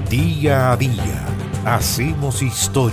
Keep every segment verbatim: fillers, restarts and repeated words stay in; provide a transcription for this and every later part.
Día a día hacemos historia.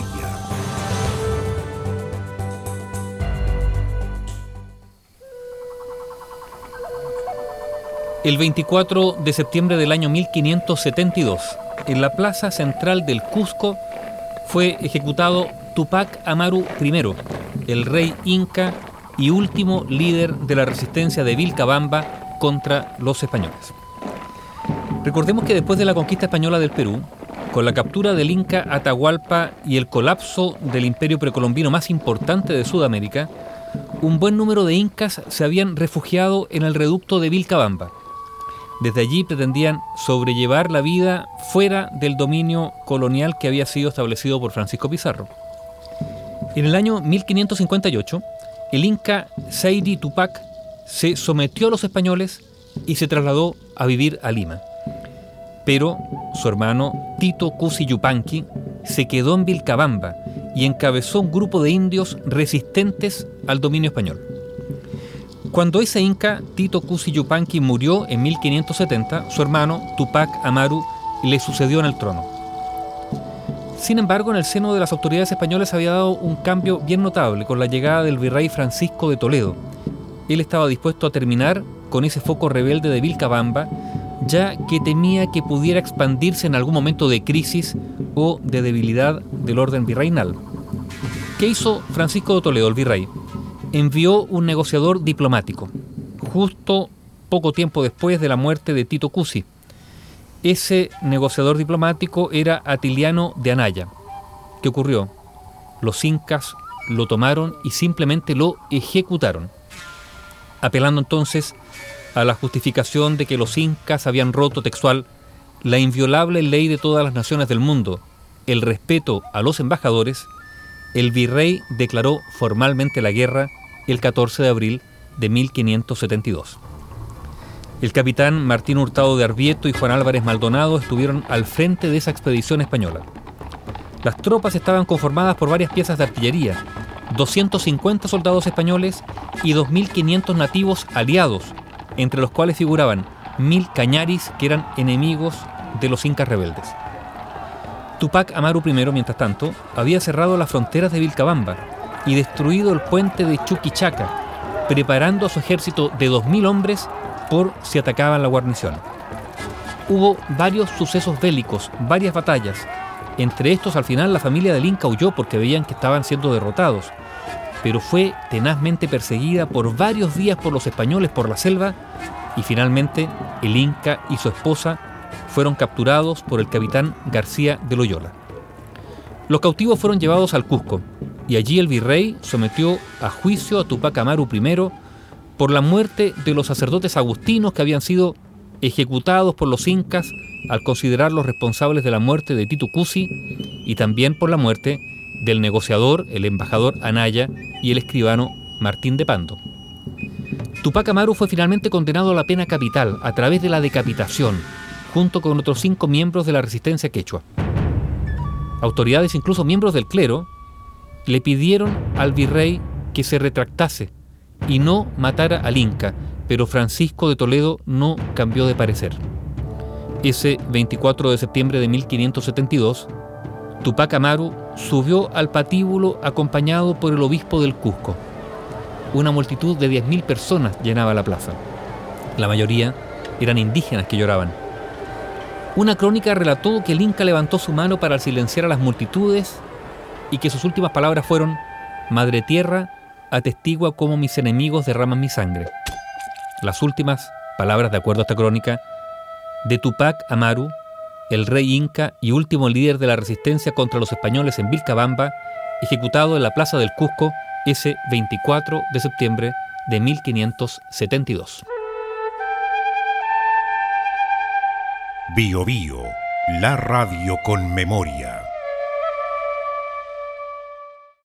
El veinticuatro de septiembre del año mil quinientos setenta y dos, en la plaza central del Cusco, fue ejecutado Tupac Amaru primero, el rey inca y último líder de la resistencia de Vilcabamba contra los españoles. Recordemos que después de la conquista española del Perú, con la captura del Inca Atahualpa y el colapso del imperio precolombino más importante de Sudamérica, un buen número de incas se habían refugiado en el reducto de Vilcabamba. Desde allí pretendían sobrellevar la vida fuera del dominio colonial que había sido establecido por Francisco Pizarro. En el año mil quinientos cincuenta y ocho, el inca Seydi Tupac se sometió a los españoles y se trasladó a vivir a Lima. Pero su hermano Tito Cusi Yupanqui se quedó en Vilcabamba y encabezó un grupo de indios resistentes al dominio español. Cuando ese inca, Tito Cusi Yupanqui, murió en mil quinientos setenta, su hermano Tupac Amaru le sucedió en el trono. Sin embargo, en el seno de las autoridades españolas había dado un cambio bien notable con la llegada del virrey Francisco de Toledo. Él estaba dispuesto a terminar con ese foco rebelde de Vilcabamba, ya que temía que pudiera expandirse en algún momento de crisis o de debilidad del orden virreinal. ¿Qué hizo Francisco de Toledo, el virrey? Envió un negociador diplomático, justo poco tiempo después de la muerte de Tito Cusi. Ese negociador diplomático era Atiliano de Anaya. ¿Qué ocurrió? Los incas lo tomaron y simplemente lo ejecutaron, apelando entonces a la justificación de que los incas habían roto textual la inviolable ley de todas las naciones del mundo, el respeto a los embajadores. El virrey declaró formalmente la guerra el catorce de abril de mil quinientos setenta y dos. El capitán Martín Hurtado de Arbieto y Juan Álvarez Maldonado estuvieron al frente de esa expedición española. Las tropas estaban conformadas por varias piezas de artillería, doscientos cincuenta soldados españoles y dos mil quinientos nativos aliados, entre los cuales figuraban mil cañaris que eran enemigos de los incas rebeldes. Tupac Amaru primero, mientras tanto, había cerrado las fronteras de Vilcabamba y destruido el puente de Chuquichaca, preparando a su ejército de dos mil hombres por si atacaban la guarnición. Hubo varios sucesos bélicos, varias batallas. Entre estos, al final, la familia del Inca huyó porque veían que estaban siendo derrotados, pero fue tenazmente perseguida por varios días por los españoles por la selva y finalmente el Inca y su esposa fueron capturados por el capitán García de Loyola. Los cautivos fueron llevados al Cusco y allí el virrey sometió a juicio a Tupac Amaru primero por la muerte de los sacerdotes agustinos que habían sido ejecutados por los incas al considerarlos responsables de la muerte de Tito Cusi y también por la muerte del negociador, el embajador Anaya y el escribano Martín de Pando. Tupac Amaru fue finalmente condenado a la pena capital a través de la decapitación, junto con otros cinco miembros de la resistencia quechua. Autoridades, incluso miembros del clero, le pidieron al virrey que se retractase y no matara al Inca, pero Francisco de Toledo no cambió de parecer. Ese veinticuatro de septiembre de mil quinientos setenta y dos, Tupac Amaru subió al patíbulo acompañado por el obispo del Cusco. Una multitud de diez mil personas llenaba la plaza. La mayoría eran indígenas que lloraban. Una crónica relató que el Inca levantó su mano para silenciar a las multitudes y que sus últimas palabras fueron: «Madre Tierra, atestigua cómo mis enemigos derraman mi sangre». Las últimas palabras, de acuerdo a esta crónica, de Tupac Amaru, el rey inca y último líder de la resistencia contra los españoles en Vilcabamba, ejecutado en la plaza del Cusco ese veinticuatro de septiembre de mil quinientos setenta y dos. Bio Bio, la radio con memoria.